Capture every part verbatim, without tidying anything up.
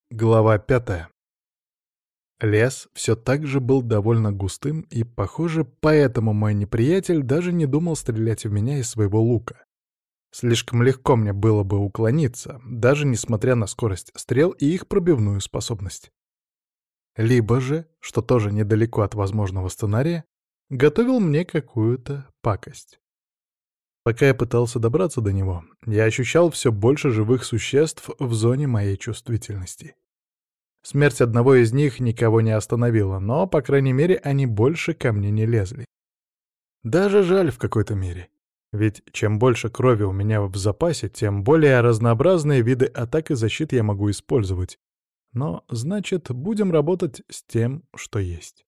Глава пятая. Лес все так же был довольно густым, и, похоже, поэтому мой неприятель даже не думал стрелять в меня из своего лука. Слишком легко мне было бы уклониться, даже несмотря на скорость стрел и их пробивную способность. Либо же, что тоже недалеко от возможного сценария, готовил мне какую-то пакость. Пока я пытался добраться до него, я ощущал все больше живых существ в зоне моей чувствительности. Смерть одного из них никого не остановила, но, по крайней мере, они больше ко мне не лезли. Даже жаль в какой-то мере. Ведь чем больше крови у меня в запасе, тем более разнообразные виды атак и защит я могу использовать. Но, значит, будем работать с тем, что есть.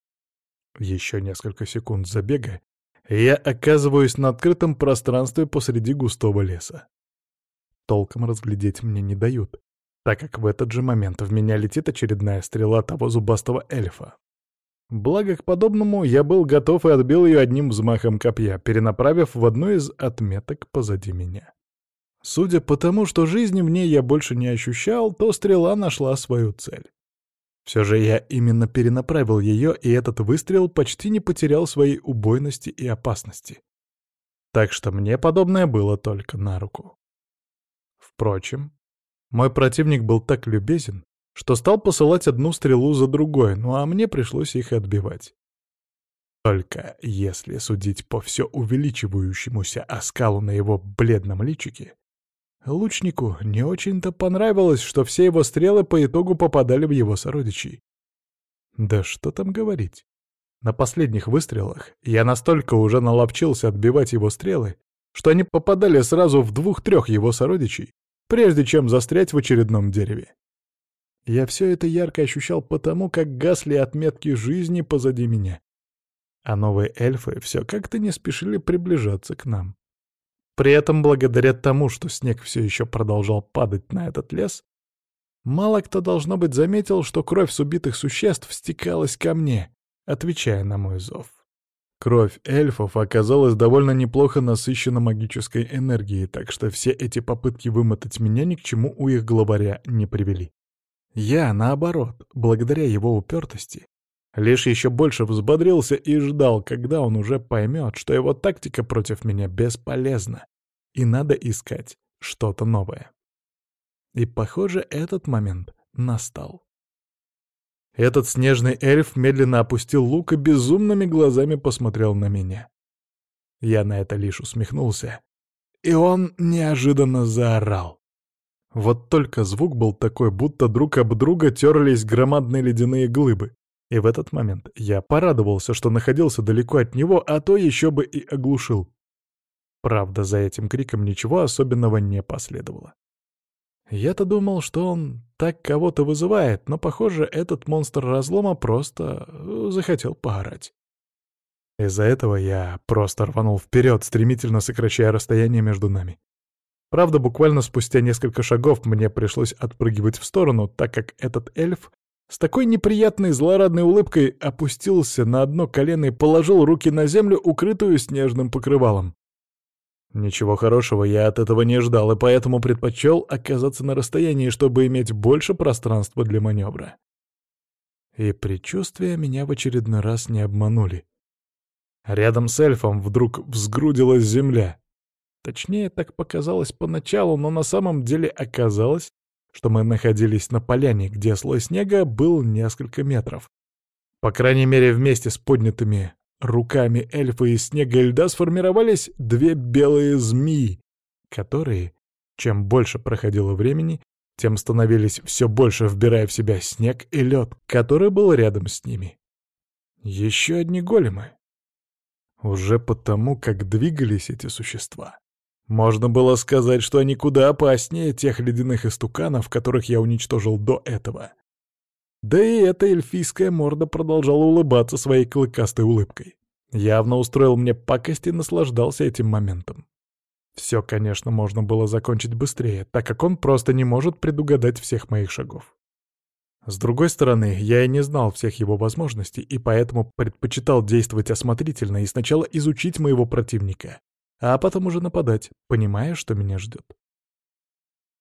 Еще несколько секунд забега, и я оказываюсь на открытом пространстве посреди густого леса. Толком разглядеть мне не дают, так как в этот же момент в меня летит очередная стрела того зубастого эльфа. Благо, к подобному я был готов и отбил ее одним взмахом копья, перенаправив в одну из отметок позади меня. Судя по тому, что жизни в ней я больше не ощущал, то стрела нашла свою цель. Все же я именно перенаправил ее, и этот выстрел почти не потерял своей убойности и опасности. Так что мне подобное было только на руку. Впрочем, мой противник был так любезен, что стал посылать одну стрелу за другой, ну а мне пришлось их отбивать. Только если судить по все увеличивающемуся оскалу на его бледном личике, лучнику не очень-то понравилось, что все его стрелы по итогу попадали в его сородичей. Да что там говорить. На последних выстрелах я настолько уже наловчился отбивать его стрелы, что они попадали сразу в двух-трех его сородичей, прежде чем застрять в очередном дереве. Я все это ярко ощущал потому, как гасли отметки жизни позади меня. А новые эльфы все как-то не спешили приближаться к нам. При этом, благодаря тому, что снег все еще продолжал падать на этот лес, мало кто, должно быть, заметил, что кровь с убитых существ стекалась ко мне, отвечая на мой зов. Кровь эльфов оказалась довольно неплохо насыщена магической энергией, так что все эти попытки вымотать меня ни к чему у их главаря не привели. Я, наоборот, благодаря его упертости, лишь еще больше взбодрился и ждал, когда он уже поймет, что его тактика против меня бесполезна, и надо искать что-то новое. И, похоже, этот момент настал. Этот снежный эльф медленно опустил лук и безумными глазами посмотрел на меня. Я на это лишь усмехнулся, и он неожиданно заорал. Вот только звук был такой, будто друг об друга терлись громадные ледяные глыбы. И в этот момент я порадовался, что находился далеко от него, а то еще бы и оглушил. Правда, за этим криком ничего особенного не последовало. Я-то думал, что он так кого-то вызывает, но, похоже, этот монстр разлома просто захотел поорать. Из-за этого я просто рванул вперед, стремительно сокращая расстояние между нами. Правда, буквально спустя несколько шагов мне пришлось отпрыгивать в сторону, так как этот эльф с такой неприятной злорадной улыбкой опустился на одно колено и положил руки на землю, укрытую снежным покрывалом. Ничего хорошего я от этого не ждал, и поэтому предпочел оказаться на расстоянии, чтобы иметь больше пространства для маневра. И предчувствия меня в очередной раз не обманули. Рядом с эльфом вдруг взгрудилась земля. Точнее, так показалось поначалу, но на самом деле оказалось, что мы находились на поляне, где слой снега был несколько метров. По крайней мере, вместе с поднятыми руками эльфа из снега и льда сформировались две белые змеи, которые, чем больше проходило времени, тем становились все больше, вбирая в себя снег и лед, который был рядом с ними. Еще одни големы. Уже потому, как двигались эти существа, можно было сказать, что они куда опаснее тех ледяных истуканов, которых я уничтожил до этого. Да и эта эльфийская морда продолжала улыбаться своей клыкастой улыбкой. Явно устроил мне пакость и наслаждался этим моментом. Все, конечно, можно было закончить быстрее, так как он просто не может предугадать всех моих шагов. С другой стороны, я и не знал всех его возможностей, и поэтому предпочитал действовать осмотрительно и сначала изучить моего противника, а потом уже нападать, понимая, что меня ждет.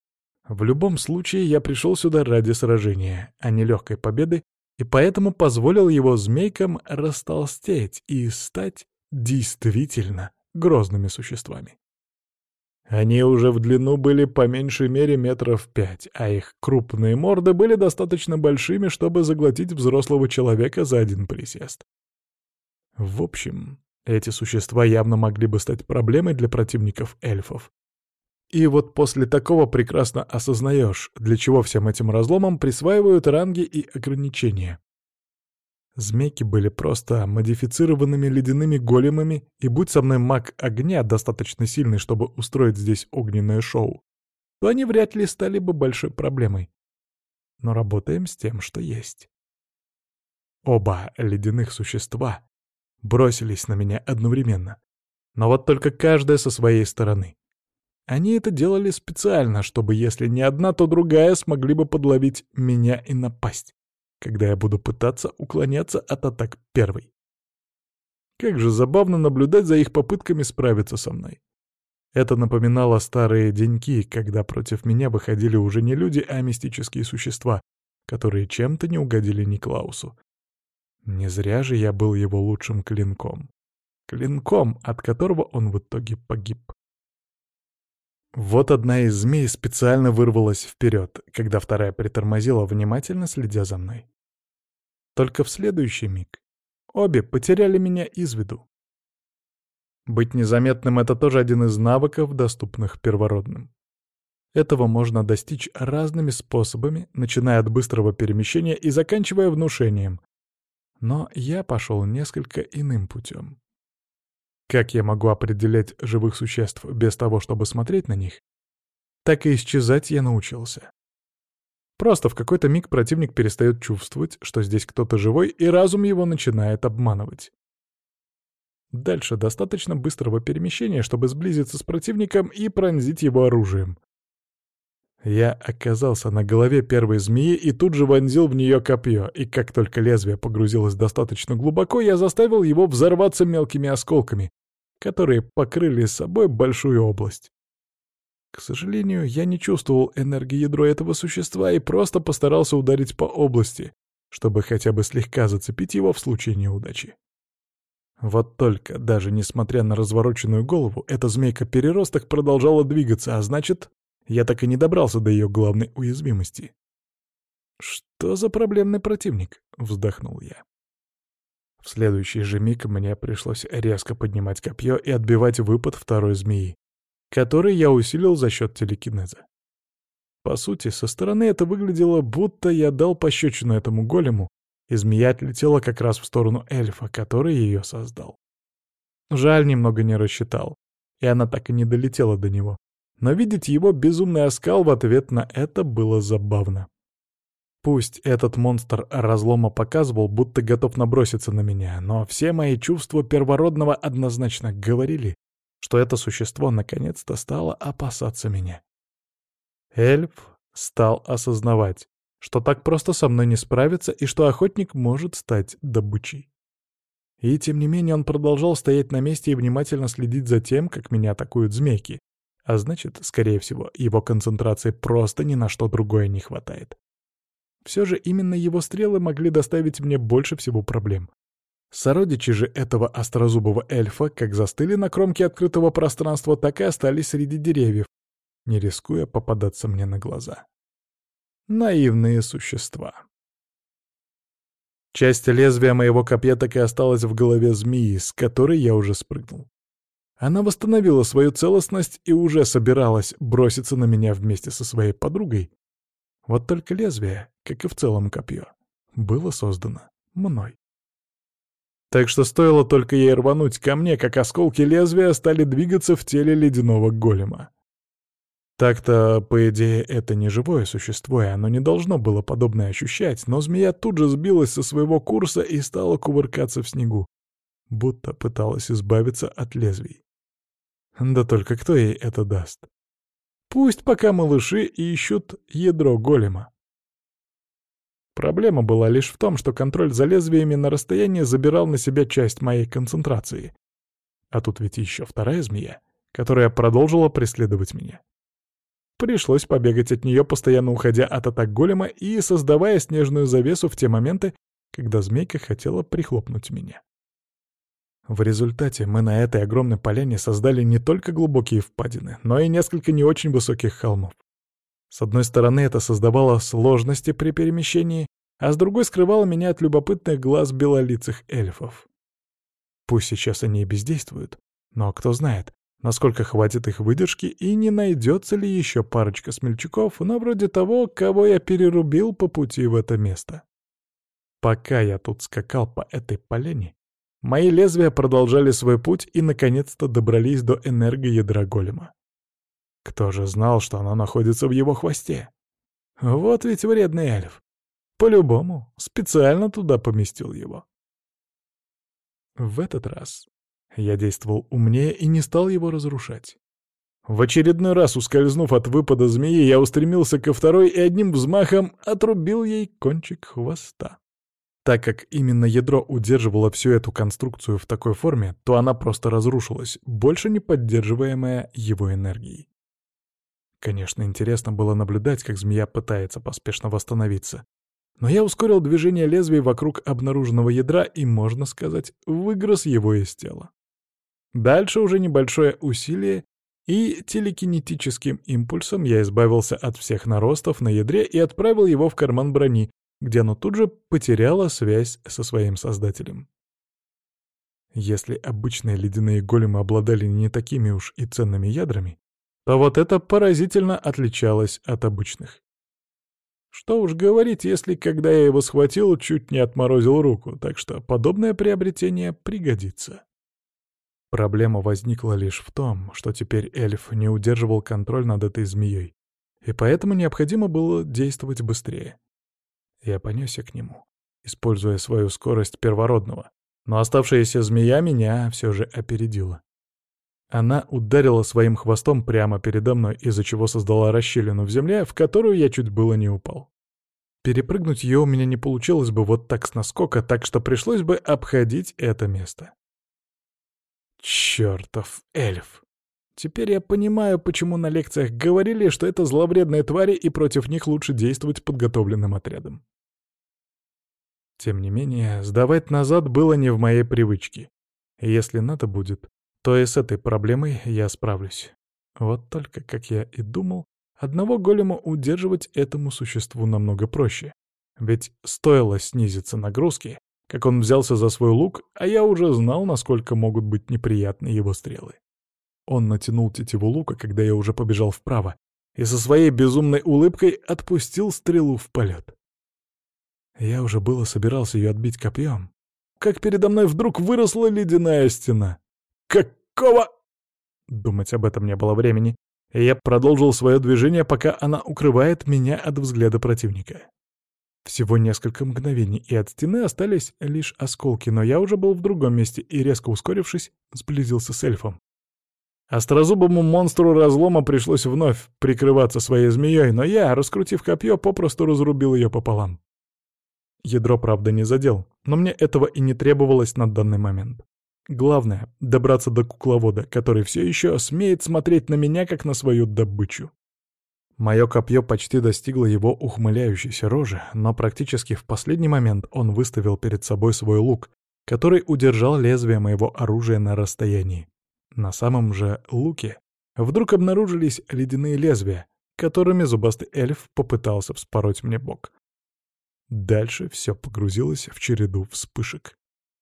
В любом случае, я пришел сюда ради сражения, а не легкой победы, и поэтому позволил его змейкам растолстеть и стать действительно грозными существами. Они уже в длину были по меньшей мере метров пять, а их крупные морды были достаточно большими, чтобы заглотить взрослого человека за один присест. В общем, эти существа явно могли бы стать проблемой для противников эльфов. И вот после такого прекрасно осознаешь, для чего всем этим разломам присваивают ранги и ограничения. Змейки были просто модифицированными ледяными големами, и будь со мной маг огня достаточно сильный, чтобы устроить здесь огненное шоу, то они вряд ли стали бы большой проблемой. Но работаем с тем, что есть. Оба ледяных существа бросились на меня одновременно, но вот только каждая со своей стороны. Они это делали специально, чтобы если не одна, то другая смогли бы подловить меня и напасть, когда я буду пытаться уклоняться от атак первой. Как же забавно наблюдать за их попытками справиться со мной. Это напоминало старые деньки, когда против меня выходили уже не люди, а мистические существа, которые чем-то не угодили Никлаусу. Не зря же я был его лучшим клинком. Клинком, от которого он в итоге погиб. Вот одна из змей специально вырвалась вперед, когда вторая притормозила, внимательно следя за мной. Только в следующий миг обе потеряли меня из виду. Быть незаметным — это тоже один из навыков, доступных первородным. Этого можно достичь разными способами, начиная от быстрого перемещения и заканчивая внушением. Но я пошел несколько иным путем. Как я могу определять живых существ без того, чтобы смотреть на них? Так и исчезать я научился. Просто в какой-то миг противник перестает чувствовать, что здесь кто-то живой, и разум его начинает обманывать. Дальше достаточно быстрого перемещения, чтобы сблизиться с противником и пронзить его оружием. Я оказался на голове первой змеи и тут же вонзил в нее копье, и как только лезвие погрузилось достаточно глубоко, я заставил его взорваться мелкими осколками, которые покрыли собой большую область. К сожалению, я не чувствовал энергии ядра этого существа и просто постарался ударить по области, чтобы хотя бы слегка зацепить его в случае неудачи. Вот только, даже несмотря на развороченную голову, эта змейка-переросток продолжала двигаться, а значит, я так и не добрался до ее главной уязвимости. «Что за проблемный противник?» — вздохнул я. В следующий же миг мне пришлось резко поднимать копье и отбивать выпад второй змеи, который я усилил за счет телекинеза. По сути, со стороны это выглядело, будто я дал пощечину этому голему, и змея отлетела как раз в сторону эльфа, который ее создал. Жаль, немного не рассчитал, и она так и не долетела до него. Но видеть его безумный оскал в ответ на это было забавно. Пусть этот монстр разлома показывал, будто готов наброситься на меня, но все мои чувства первородного однозначно говорили, что это существо наконец-то стало опасаться меня. Эльф стал осознавать, что так просто со мной не справиться и что охотник может стать добычей. И тем не менее он продолжал стоять на месте и внимательно следить за тем, как меня атакуют змейки. А значит, скорее всего, его концентрации просто ни на что другое не хватает. Все же именно его стрелы могли доставить мне больше всего проблем. Сородичи же этого острозубого эльфа как застыли на кромке открытого пространства, так и остались среди деревьев, не рискуя попадаться мне на глаза. Наивные существа. Часть лезвия моего копья так и осталась в голове змеи, с которой я уже спрыгнул. Она восстановила свою целостность и уже собиралась броситься на меня вместе со своей подругой. Вот только лезвие, как и в целом копье, было создано мной. Так что стоило только ей рвануть ко мне, как осколки лезвия стали двигаться в теле ледяного голема. Так-то, по идее, это не живое существо, и оно не должно было подобное ощущать, но змея тут же сбилась со своего курса и стала кувыркаться в снегу, будто пыталась избавиться от лезвий. Да только кто ей это даст? Пусть пока малыши ищут ядро голема. Проблема была лишь в том, что контроль за лезвиями на расстоянии забирал на себя часть моей концентрации. А тут ведь еще вторая змея, которая продолжила преследовать меня. Пришлось побегать от нее, постоянно уходя от атак голема и создавая снежную завесу в те моменты, когда змейка хотела прихлопнуть меня. В результате мы на этой огромной поляне создали не только глубокие впадины, но и несколько не очень высоких холмов. С одной стороны, это создавало сложности при перемещении, а с другой скрывало меня от любопытных глаз белолицых эльфов. Пусть сейчас они и бездействуют, но кто знает, насколько хватит их выдержки и не найдется ли еще парочка смельчаков, но вроде того, кого я перерубил по пути в это место. Пока я тут скакал по этой поляне, мои лезвия продолжали свой путь и наконец-то добрались до энергоядра голема. Кто же знал, что оно находится в его хвосте? Вот ведь вредный эльф. По-любому, специально туда поместил его. В этот раз я действовал умнее и не стал его разрушать. В очередной раз, ускользнув от выпада змеи, я устремился ко второй и одним взмахом отрубил ей кончик хвоста. Так как именно ядро удерживало всю эту конструкцию в такой форме, то она просто разрушилась, больше не поддерживаемая его энергией. Конечно, интересно было наблюдать, как змея пытается поспешно восстановиться. Но я ускорил движение лезвий вокруг обнаруженного ядра и, можно сказать, выгрыз его из тела. Дальше уже небольшое усилие, и телекинетическим импульсом я избавился от всех наростов на ядре и отправил его в карман брони, где оно тут же потеряло связь со своим создателем. Если обычные ледяные големы обладали не такими уж и ценными ядрами, то вот это поразительно отличалось от обычных. Что уж говорить, если, когда я его схватил, чуть не отморозил руку, так что подобное приобретение пригодится. Проблема возникла лишь в том, что теперь эльф не удерживал контроль над этой змеей, и поэтому необходимо было действовать быстрее. Я понесся к нему, используя свою скорость первородного, но оставшаяся змея меня все же опередила. Она ударила своим хвостом прямо передо мной, из-за чего создала расщелину в земле, в которую я чуть было не упал. Перепрыгнуть ее у меня не получилось бы вот так с наскока, так что пришлось бы обходить это место. Чёртов эльф! Теперь я понимаю, почему на лекциях говорили, что это зловредные твари и против них лучше действовать подготовленным отрядом. Тем не менее, сдавать назад было не в моей привычке. Если надо будет, то и с этой проблемой я справлюсь. Вот только, как я и думал, одного голема удерживать этому существу намного проще. Ведь стоило снизиться нагрузки, как он взялся за свой лук, а я уже знал, насколько могут быть неприятны его стрелы. Он натянул тетиву лука, когда я уже побежал вправо, и со своей безумной улыбкой отпустил стрелу в полет. Я уже было собирался ее отбить копьем, как передо мной вдруг выросла ледяная стена. Какого? Думать об этом не было времени, и я продолжил свое движение, пока она укрывает меня от взгляда противника. Всего несколько мгновений, и от стены остались лишь осколки, но я уже был в другом месте и, резко ускорившись, сблизился с эльфом. Острозубому монстру разлома пришлось вновь прикрываться своей змеей, но я, раскрутив копье, попросту разрубил ее пополам. Ядро, правда, не задел, но мне этого и не требовалось на данный момент. Главное — добраться до кукловода, который все еще смеет смотреть на меня, как на свою добычу. Мое копье почти достигло его ухмыляющейся рожи, но практически в последний момент он выставил перед собой свой лук, который удержал лезвие моего оружия на расстоянии. На самом же луке вдруг обнаружились ледяные лезвия, которыми зубастый эльф попытался вспороть мне бок. Дальше все погрузилось в череду вспышек.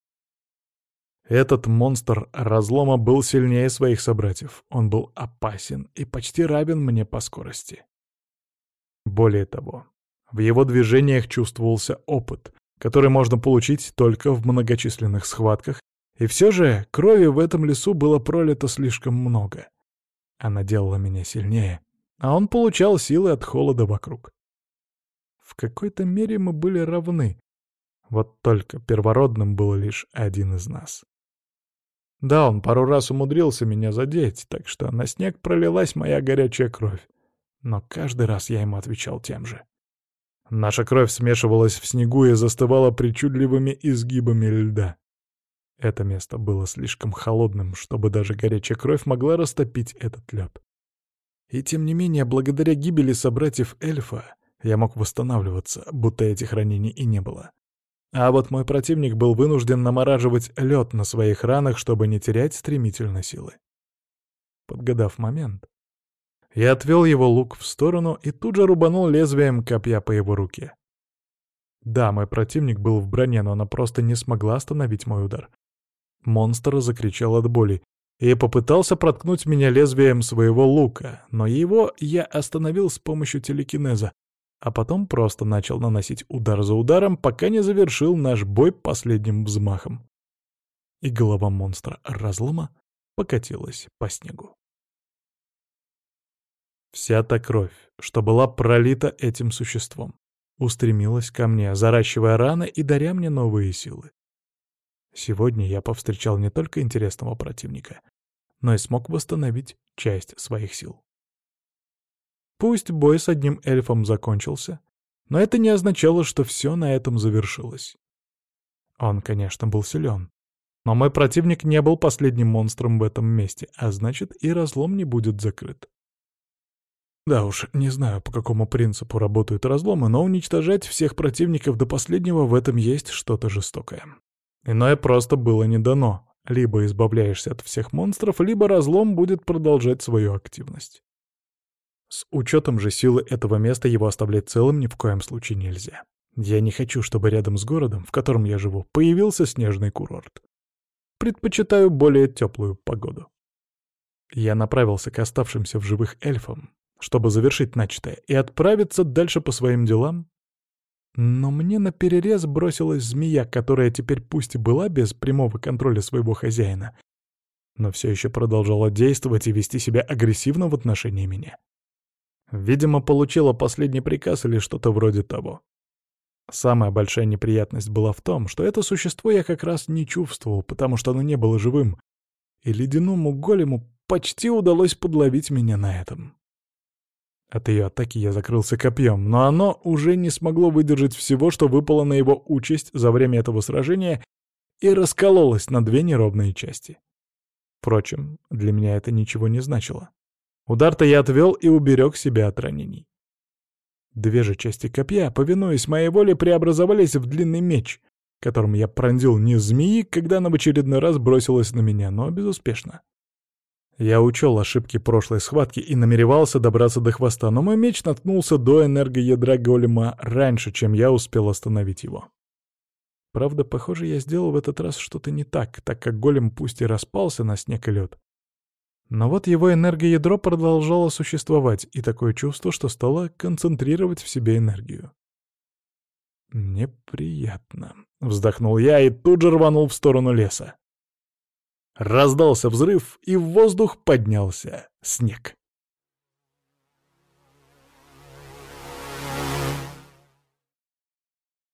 Этот монстр разлома был сильнее своих собратьев. Он был опасен и почти равен мне по скорости. Более того, в его движениях чувствовался опыт, который можно получить только в многочисленных схватках, и все же крови в этом лесу было пролито слишком много. Она делала меня сильнее, а он получал силы от холода вокруг. В какой-то мере мы были равны, вот только первородным был лишь один из нас. Да, он пару раз умудрился меня задеть, так что на снег пролилась моя горячая кровь. Но каждый раз я ему отвечал тем же. Наша кровь смешивалась в снегу и застывала причудливыми изгибами льда. Это место было слишком холодным, чтобы даже горячая кровь могла растопить этот лед. И тем не менее, благодаря гибели собратьев эльфа, я мог восстанавливаться, будто этих ранений и не было. А вот мой противник был вынужден намораживать лед на своих ранах, чтобы не терять стремительно силы. Подгадав момент, я отвел его лук в сторону и тут же рубанул лезвием копья по его руке. Да, мой противник был в броне, но она просто не смогла остановить мой удар. Монстр закричал от боли и попытался проткнуть меня лезвием своего лука, но его я остановил с помощью телекинеза, а потом просто начал наносить удар за ударом, пока не завершил наш бой последним взмахом. И голова монстра разлома покатилась по снегу. Вся та кровь, что была пролита этим существом, устремилась ко мне, заращивая раны и даря мне новые силы. Сегодня я повстречал не только интересного противника, но и смог восстановить часть своих сил. Пусть бой с одним эльфом закончился, но это не означало, что все на этом завершилось. Он, конечно, был силен, но мой противник не был последним монстром в этом месте, а значит, и разлом не будет закрыт. Да уж, не знаю, по какому принципу работают разломы, но уничтожать всех противников до последнего в этом есть что-то жестокое. Иное просто было не дано. Либо избавляешься от всех монстров, либо разлом будет продолжать свою активность. С учетом же силы этого места его оставлять целым ни в коем случае нельзя. Я не хочу, чтобы рядом с городом, в котором я живу, появился снежный курорт. Предпочитаю более теплую погоду. Я направился к оставшимся в живых эльфам, чтобы завершить начатое, и отправиться дальше по своим делам. Но мне наперерез бросилась змея, которая теперь пусть и была без прямого контроля своего хозяина, но все еще продолжала действовать и вести себя агрессивно в отношении меня. Видимо, получила последний приказ или что-то вроде того. Самая большая неприятность была в том, что это существо я как раз не чувствовал, потому что оно не было живым, и ледяному голему почти удалось подловить меня на этом. От ее атаки я закрылся копьем, но оно уже не смогло выдержать всего, что выпало на его участь за время этого сражения, и раскололось на две неровные части. Впрочем, для меня это ничего не значило. Удар-то я отвел и уберег себя от ранений. Две же части копья, повинуясь моей воле, преобразовались в длинный меч, которым я пронзил низ змеи, когда она в очередной раз бросилась на меня, но безуспешно. Я учел ошибки прошлой схватки и намеревался добраться до хвоста, но мой меч наткнулся до энергоядра голема раньше, чем я успел остановить его. Правда, похоже, я сделал в этот раз что-то не так, так как голем пусть и распался на снег и лед, но вот его энергоядро продолжало существовать, и такое чувство, что стало концентрировать в себе энергию. «Неприятно», — вздохнул я и тут же рванул в сторону леса. Раздался взрыв, и в воздух поднялся снег.